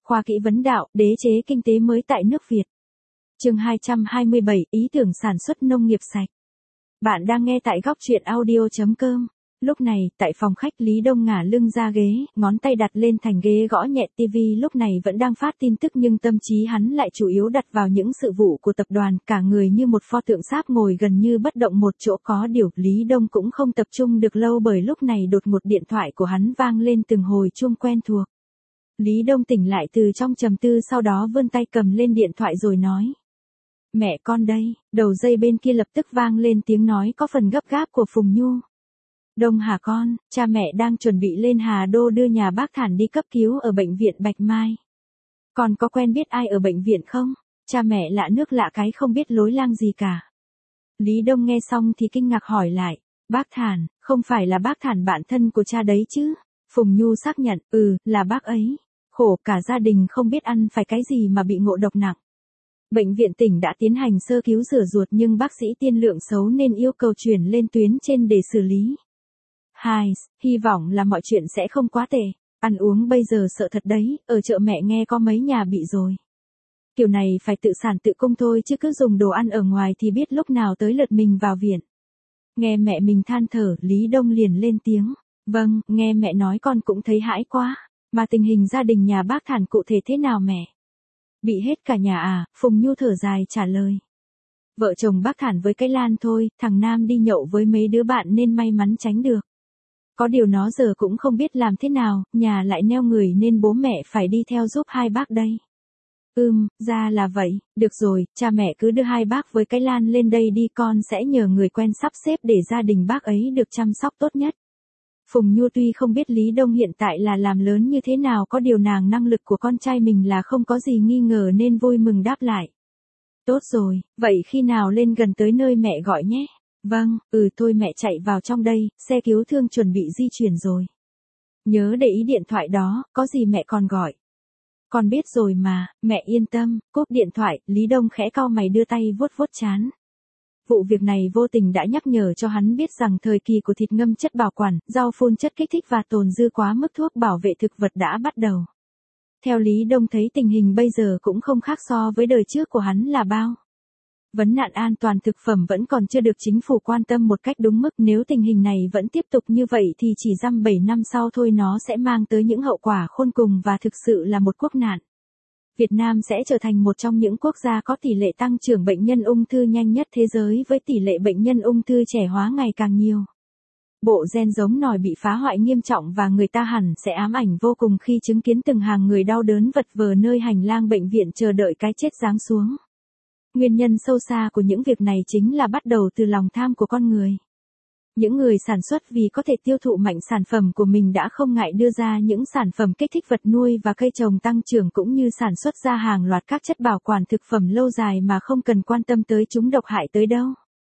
khoa kỹ vấn đạo, đế chế kinh tế mới tại nước Việt. Chương 227, ý tưởng sản xuất nông nghiệp sạch. Bạn đang nghe tại góc truyện audio.com. Lúc này, tại phòng khách Lý Đông ngả lưng ra ghế, ngón tay đặt lên thành ghế gõ nhẹ tivi lúc này vẫn đang phát tin tức nhưng tâm trí hắn lại chủ yếu đặt vào những sự vụ của tập đoàn, cả người như một pho tượng sáp ngồi gần như bất động một chỗ. Có điều, Lý Đông cũng không tập trung được lâu bởi lúc này đột ngột điện thoại của hắn vang lên từng hồi chuông quen thuộc. Lý Đông tỉnh lại từ trong trầm tư sau đó vươn tay cầm lên điện thoại rồi nói. Mẹ con đây, đầu dây bên kia lập tức vang lên tiếng nói có phần gấp gáp của Phùng Nhu. Đông hả con, cha mẹ đang chuẩn bị lên Hà Đô đưa nhà bác Thản đi cấp cứu ở bệnh viện Bạch Mai. Con có quen biết ai ở bệnh viện không? Cha mẹ lạ nước lạ cái không biết lối lang gì cả. Lý Đông nghe xong thì kinh ngạc hỏi lại, bác Thản, không phải là bác Thản bạn thân của cha đấy chứ? Phùng Nhu xác nhận, là bác ấy. Khổ cả gia đình không biết ăn phải cái gì mà bị ngộ độc nặng. Bệnh viện tỉnh đã tiến hành sơ cứu rửa ruột nhưng bác sĩ tiên lượng xấu nên yêu cầu chuyển lên tuyến trên để xử lý. Hy vọng là mọi chuyện sẽ không quá tệ. Ăn uống bây giờ sợ thật đấy, ở chợ mẹ nghe có mấy nhà bị rồi. Kiểu này phải tự sản tự cung thôi chứ cứ dùng đồ ăn ở ngoài thì biết lúc nào tới lượt mình vào viện. Nghe mẹ mình than thở, Lý Đông liền lên tiếng. Vâng, nghe mẹ nói con cũng thấy hãi quá. Mà tình hình gia đình nhà bác Thản cụ thể thế nào mẹ? Bị hết cả nhà à? Phùng Nhu thở dài trả lời. Vợ chồng bác Thản với cái Lan thôi, thằng Nam đi nhậu với mấy đứa bạn nên may mắn tránh được. Có điều nó giờ cũng không biết làm thế nào, nhà lại neo người nên bố mẹ phải đi theo giúp hai bác đây. Ra là vậy, được rồi, cha mẹ cứ đưa hai bác với cái Lan lên đây đi, con sẽ nhờ người quen sắp xếp để gia đình bác ấy được chăm sóc tốt nhất. Phùng Nhu tuy không biết Lý Đông hiện tại là làm lớn như thế nào, có điều nàng năng lực của con trai mình là không có gì nghi ngờ nên vui mừng đáp lại. Tốt rồi, vậy khi nào lên gần tới nơi mẹ gọi nhé. Vâng, thôi mẹ chạy vào trong đây, xe cứu thương chuẩn bị di chuyển rồi. Nhớ để ý điện thoại đó, có gì mẹ còn gọi. Con biết rồi mà, mẹ yên tâm. Cúp điện thoại, Lý Đông khẽ cau mày đưa tay vuốt vuốt trán. Vụ việc này vô tình đã nhắc nhở cho hắn biết rằng thời kỳ của thịt ngâm chất bảo quản, rau phun chất kích thích và tồn dư quá mức thuốc bảo vệ thực vật đã bắt đầu. Theo Lý Đông thấy tình hình bây giờ cũng không khác so với đời trước của hắn là bao. Vấn nạn an toàn thực phẩm vẫn còn chưa được chính phủ quan tâm một cách đúng mức, nếu tình hình này vẫn tiếp tục như vậy thì chỉ dăm 7 năm sau thôi nó sẽ mang tới những hậu quả khôn cùng và thực sự là một quốc nạn. Việt Nam sẽ trở thành một trong những quốc gia có tỷ lệ tăng trưởng bệnh nhân ung thư nhanh nhất thế giới với tỷ lệ bệnh nhân ung thư trẻ hóa ngày càng nhiều. Bộ gen giống nòi bị phá hoại nghiêm trọng và người ta hẳn sẽ ám ảnh vô cùng khi chứng kiến từng hàng người đau đớn vật vờ nơi hành lang bệnh viện chờ đợi cái chết giáng xuống. Nguyên nhân sâu xa của những việc này chính là bắt đầu từ lòng tham của con người. Những người sản xuất vì có thể tiêu thụ mạnh sản phẩm của mình đã không ngại đưa ra những sản phẩm kích thích vật nuôi và cây trồng tăng trưởng cũng như sản xuất ra hàng loạt các chất bảo quản thực phẩm lâu dài mà không cần quan tâm tới chúng độc hại tới đâu.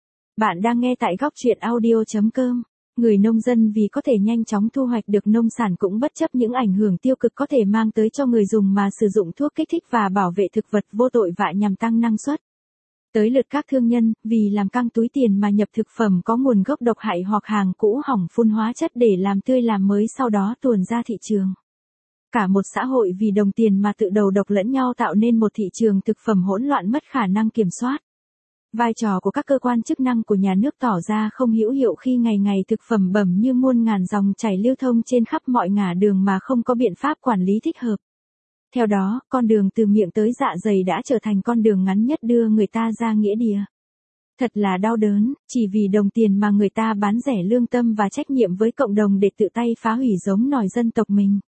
Bạn đang nghe tại góc truyện audio.com. Người nông dân vì có thể nhanh chóng thu hoạch được nông sản cũng bất chấp những ảnh hưởng tiêu cực có thể mang tới cho người dùng mà sử dụng thuốc kích thích và bảo vệ thực vật vô tội vạ nhằm tăng năng suất. Tới lượt các thương nhân, vì làm căng túi tiền mà nhập thực phẩm có nguồn gốc độc hại hoặc hàng cũ hỏng phun hóa chất để làm tươi làm mới sau đó tuồn ra thị trường. Cả một xã hội vì đồng tiền mà tự đầu độc lẫn nhau tạo nên một thị trường thực phẩm hỗn loạn mất khả năng kiểm soát. Vai trò của các cơ quan chức năng của nhà nước tỏ ra không hữu hiệu khi ngày ngày thực phẩm bẩm như muôn ngàn dòng chảy lưu thông trên khắp mọi ngả đường mà không có biện pháp quản lý thích hợp. Theo đó, con đường từ miệng tới dạ dày đã trở thành con đường ngắn nhất đưa người ta ra nghĩa địa. Thật là đau đớn, chỉ vì đồng tiền mà người ta bán rẻ lương tâm và trách nhiệm với cộng đồng để tự tay phá hủy giống nòi dân tộc mình.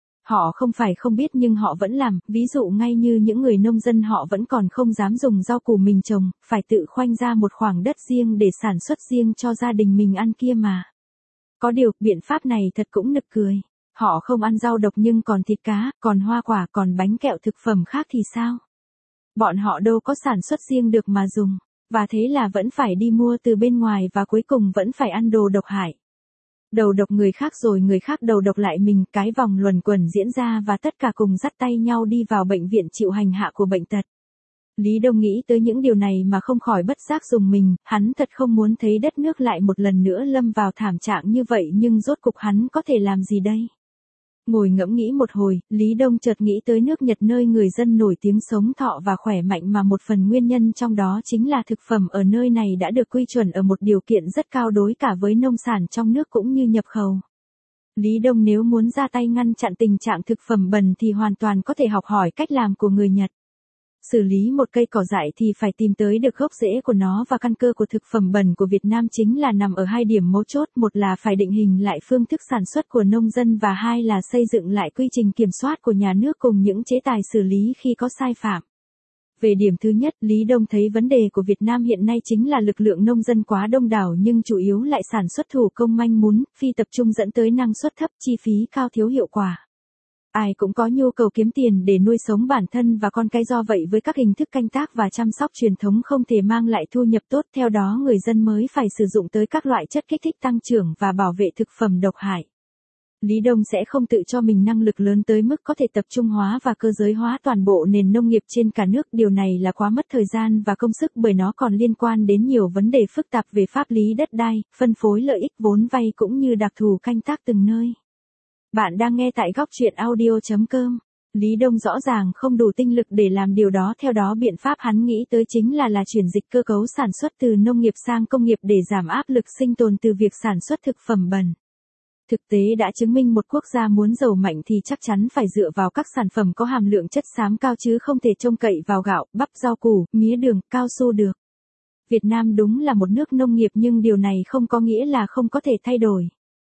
Họ không phải không biết nhưng họ vẫn làm, ví dụ ngay như những người nông dân họ vẫn còn không dám dùng rau củ mình trồng, phải tự khoanh ra một khoảng đất riêng để sản xuất riêng cho gia đình mình ăn kia mà. Có điều, biện pháp này thật cũng nực cười. Họ không ăn rau độc nhưng còn thịt cá, còn hoa quả, còn bánh kẹo thực phẩm khác thì sao? Bọn họ đâu có sản xuất riêng được mà dùng, và thế là vẫn phải đi mua từ bên ngoài và cuối cùng vẫn phải ăn đồ độc hại. Đầu độc người khác rồi người khác đầu độc lại mình, cái vòng luẩn quẩn diễn ra và tất cả cùng dắt tay nhau đi vào bệnh viện chịu hành hạ của bệnh tật. Lý Đông nghĩ tới những điều này mà không khỏi bất giác rùng mình, hắn thật không muốn thấy đất nước lại một lần nữa lâm vào thảm trạng như vậy nhưng rốt cục hắn có thể làm gì đây? Ngồi ngẫm nghĩ một hồi, Lý Đông chợt nghĩ tới nước Nhật nơi người dân nổi tiếng sống thọ và khỏe mạnh mà một phần nguyên nhân trong đó chính là thực phẩm ở nơi này đã được quy chuẩn ở một điều kiện rất cao đối cả với nông sản trong nước cũng như nhập khẩu. Lý Đông nếu muốn ra tay ngăn chặn tình trạng thực phẩm bẩn thì hoàn toàn có thể học hỏi cách làm của người Nhật. Xử lý một cây cỏ dại thì phải tìm tới được gốc rễ của nó và căn cơ của thực phẩm bẩn của Việt Nam chính là nằm ở hai điểm mấu chốt, một là phải định hình lại phương thức sản xuất của nông dân và hai là xây dựng lại quy trình kiểm soát của nhà nước cùng những chế tài xử lý khi có sai phạm. Về điểm thứ nhất, Lý Đông thấy vấn đề của Việt Nam hiện nay chính là lực lượng nông dân quá đông đảo nhưng chủ yếu lại sản xuất thủ công manh mún, phi tập trung dẫn tới năng suất thấp, chi phí cao thiếu hiệu quả. Ai cũng có nhu cầu kiếm tiền để nuôi sống bản thân và con cái, do vậy với các hình thức canh tác và chăm sóc truyền thống không thể mang lại thu nhập tốt, theo đó người dân mới phải sử dụng tới các loại chất kích thích tăng trưởng và bảo vệ thực phẩm độc hại. Lý Đông sẽ không tự cho mình năng lực lớn tới mức có thể tập trung hóa và cơ giới hóa toàn bộ nền nông nghiệp trên cả nước, điều này là quá mất thời gian và công sức bởi nó còn liên quan đến nhiều vấn đề phức tạp về pháp lý đất đai, phân phối lợi ích vốn vay cũng như đặc thù canh tác từng nơi. Bạn đang nghe tại góc truyện audio.com. Lý Đông rõ ràng không đủ tinh lực để làm điều đó, theo đó biện pháp hắn nghĩ tới chính là chuyển dịch cơ cấu sản xuất từ nông nghiệp sang công nghiệp để giảm áp lực sinh tồn từ việc sản xuất thực phẩm bẩn. Thực tế đã chứng minh một quốc gia muốn giàu mạnh thì chắc chắn phải dựa vào các sản phẩm có hàm lượng chất xám cao chứ không thể trông cậy vào gạo, bắp, rau củ, mía đường, cao su được. Việt Nam đúng là một nước nông nghiệp nhưng điều này không có nghĩa là không có thể thay đổi.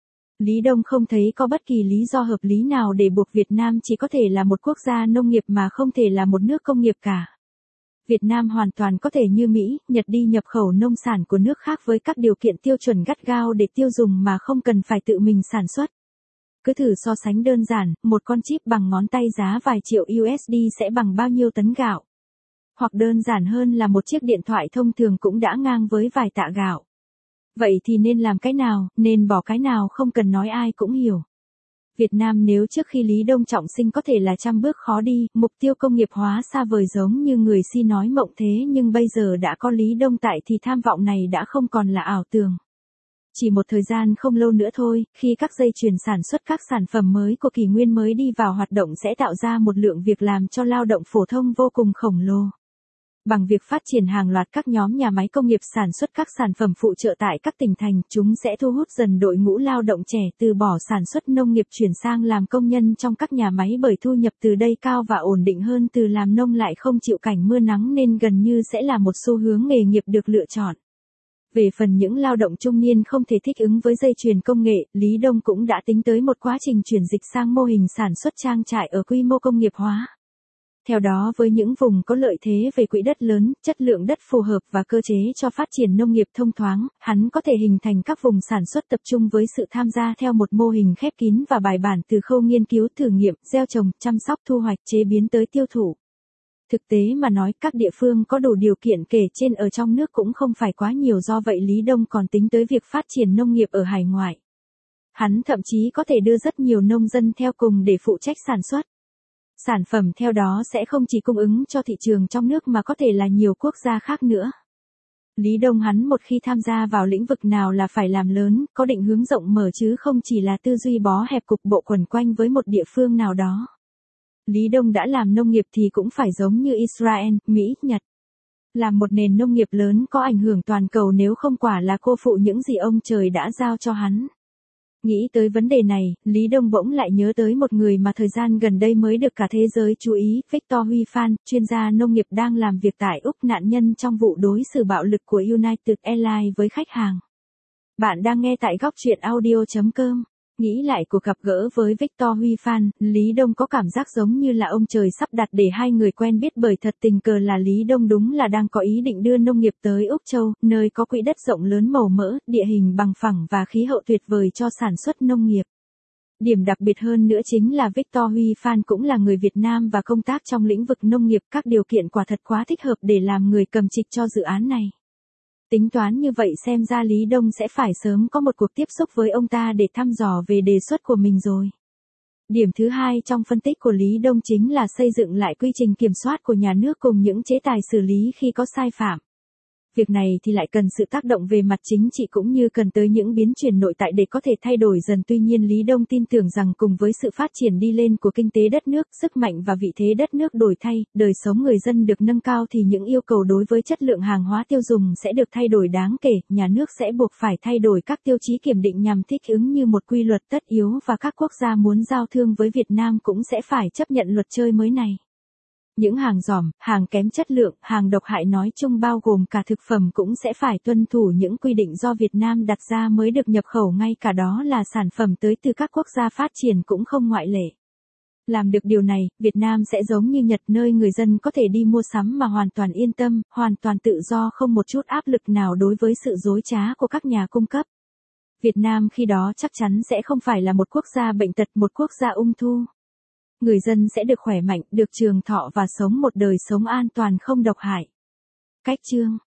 Lý Đông không thấy có bất kỳ lý do hợp lý nào để buộc Việt Nam chỉ có thể là một quốc gia nông nghiệp mà không thể là một nước công nghiệp cả. Việt Nam hoàn toàn có thể như Mỹ, Nhật đi nhập khẩu nông sản của nước khác với các điều kiện tiêu chuẩn gắt gao để tiêu dùng mà không cần phải tự mình sản xuất. Cứ thử so sánh đơn giản, một con chip bằng ngón tay giá vài triệu USD sẽ bằng bao nhiêu tấn gạo. Hoặc đơn giản hơn là một chiếc điện thoại thông thường cũng đã ngang với vài tạ gạo. Vậy thì nên làm cái nào, nên bỏ cái nào không cần nói ai cũng hiểu. Việt Nam nếu trước khi Lý Đông trọng sinh có thể là trăm bước khó đi, mục tiêu công nghiệp hóa xa vời giống như người si nói mộng thế, nhưng bây giờ đã có Lý Đông tại thì tham vọng này đã không còn là ảo tưởng. Chỉ một thời gian không lâu nữa thôi, khi các dây chuyền sản xuất các sản phẩm mới của kỷ nguyên mới đi vào hoạt động sẽ tạo ra một lượng việc làm cho lao động phổ thông vô cùng khổng lồ. Bằng việc phát triển hàng loạt các nhóm nhà máy công nghiệp sản xuất các sản phẩm phụ trợ tại các tỉnh thành, chúng sẽ thu hút dần đội ngũ lao động trẻ từ bỏ sản xuất nông nghiệp chuyển sang làm công nhân trong các nhà máy, bởi thu nhập từ đây cao và ổn định hơn từ làm nông lại không chịu cảnh mưa nắng nên gần như sẽ là một xu hướng nghề nghiệp được lựa chọn. Về phần những lao động trung niên không thể thích ứng với dây chuyền công nghệ, Lý Đông cũng đã tính tới một quá trình chuyển dịch sang mô hình sản xuất trang trại ở quy mô công nghiệp hóa. Theo đó với những vùng có lợi thế về quỹ đất lớn, chất lượng đất phù hợp và cơ chế cho phát triển nông nghiệp thông thoáng, hắn có thể hình thành các vùng sản xuất tập trung với sự tham gia theo một mô hình khép kín và bài bản từ khâu nghiên cứu thử nghiệm, gieo trồng, chăm sóc, thu hoạch, chế biến tới tiêu thụ. Thực tế mà nói, các địa phương có đủ điều kiện kể trên ở trong nước cũng không phải quá nhiều, do vậy Lý Đông còn tính tới việc phát triển nông nghiệp ở hải ngoại. Hắn thậm chí có thể đưa rất nhiều nông dân theo cùng để phụ trách sản xuất. Sản phẩm theo đó sẽ không chỉ cung ứng cho thị trường trong nước mà có thể là nhiều quốc gia khác nữa. Lý Đông hắn một khi tham gia vào lĩnh vực nào là phải làm lớn, có định hướng rộng mở chứ không chỉ là tư duy bó hẹp cục bộ quẩn quanh với một địa phương nào đó. Lý Đông đã làm nông nghiệp thì cũng phải giống như Israel, Mỹ, Nhật. Làm một nền nông nghiệp lớn có ảnh hưởng toàn cầu, nếu không quả là cô phụ những gì ông trời đã giao cho hắn. Nghĩ tới vấn đề này, Lý Đông bỗng lại nhớ tới một người mà thời gian gần đây mới được cả thế giới chú ý, Victor Huy Phan, chuyên gia nông nghiệp đang làm việc tại Úc, nạn nhân trong vụ đối xử bạo lực của United Airlines với khách hàng. Bạn đang nghe tại góc truyện audio.com. Nghĩ lại cuộc gặp gỡ với Victor Huy Phan, Lý Đông có cảm giác giống như là ông trời sắp đặt để hai người quen biết, bởi thật tình cờ là Lý Đông đúng là đang có ý định đưa nông nghiệp tới Úc Châu, nơi có quỹ đất rộng lớn màu mỡ, địa hình bằng phẳng và khí hậu tuyệt vời cho sản xuất nông nghiệp. Điểm đặc biệt hơn nữa chính là Victor Huy Phan cũng là người Việt Nam và công tác trong lĩnh vực nông nghiệp, các điều kiện quả thật quá thích hợp để làm người cầm trịch cho dự án này. Tính toán như vậy xem ra Lý Đông sẽ phải sớm có một cuộc tiếp xúc với ông ta để thăm dò về đề xuất của mình rồi. Điểm thứ hai trong phân tích của Lý Đông chính là xây dựng lại quy trình kiểm soát của nhà nước cùng những chế tài xử lý khi có sai phạm. Việc này thì lại cần sự tác động về mặt chính trị cũng như cần tới những biến chuyển nội tại để có thể thay đổi dần. Tuy nhiên Lý Đông tin tưởng rằng cùng với sự phát triển đi lên của kinh tế đất nước, sức mạnh và vị thế đất nước đổi thay, đời sống người dân được nâng cao thì những yêu cầu đối với chất lượng hàng hóa tiêu dùng sẽ được thay đổi đáng kể, nhà nước sẽ buộc phải thay đổi các tiêu chí kiểm định nhằm thích ứng như một quy luật tất yếu và các quốc gia muốn giao thương với Việt Nam cũng sẽ phải chấp nhận luật chơi mới này. Những hàng ròng, hàng kém chất lượng, hàng độc hại nói chung bao gồm cả thực phẩm cũng sẽ phải tuân thủ những quy định do Việt Nam đặt ra mới được nhập khẩu, ngay cả đó là sản phẩm tới từ các quốc gia phát triển cũng không ngoại lệ. Làm được điều này, Việt Nam sẽ giống như Nhật, nơi người dân có thể đi mua sắm mà hoàn toàn yên tâm, hoàn toàn tự do, không một chút áp lực nào đối với sự dối trá của các nhà cung cấp. Việt Nam khi đó chắc chắn sẽ không phải là một quốc gia bệnh tật, một quốc gia ung thư. Người dân sẽ được khỏe mạnh, được trường thọ và sống một đời sống an toàn không độc hại. Cách chương